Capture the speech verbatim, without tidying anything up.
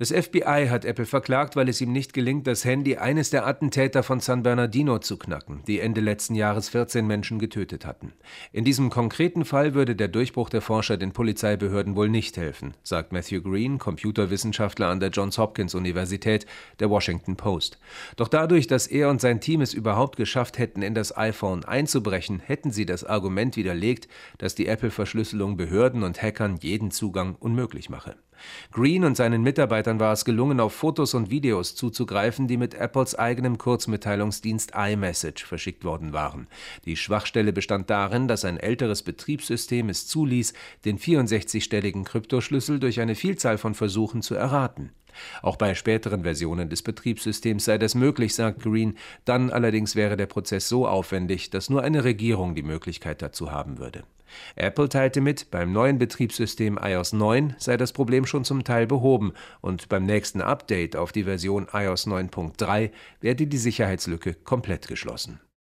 Das F B I hat Apple verklagt, weil es ihm nicht gelingt, das Handy eines der Attentäter von San Bernardino zu knacken, die Ende letzten Jahres vierzehn Menschen getötet hatten. In diesem konkreten Fall würde der Durchbruch der Forscher den Polizeibehörden wohl nicht helfen, sagt Matthew Green, Computerwissenschaftler an der Johns Hopkins Universität, der Washington Post. Doch dadurch, dass er und sein Team es überhaupt geschafft hätten, in das iPhone einzubrechen, hätten sie das Argument widerlegt, dass die Apple-Verschlüsselung Behörden und Hackern jeden Zugang unmöglich mache. Green und seinen Mitarbeitern war es gelungen, auf Fotos und Videos zuzugreifen, die mit Apples eigenem Kurzmitteilungsdienst iMessage verschickt worden waren. Die Schwachstelle bestand darin, dass ein älteres Betriebssystem es zuließ, den vierundsechzigstelligen Kryptoschlüssel durch eine Vielzahl von Versuchen zu erraten. Auch bei späteren Versionen des Betriebssystems sei das möglich, sagt Green, dann allerdings wäre der Prozess so aufwendig, dass nur eine Regierung die Möglichkeit dazu haben würde. Apple teilte mit, beim neuen Betriebssystem i O S neun sei das Problem schon zum Teil behoben und beim nächsten Update auf die Version i O S neun Punkt drei werde die Sicherheitslücke komplett geschlossen.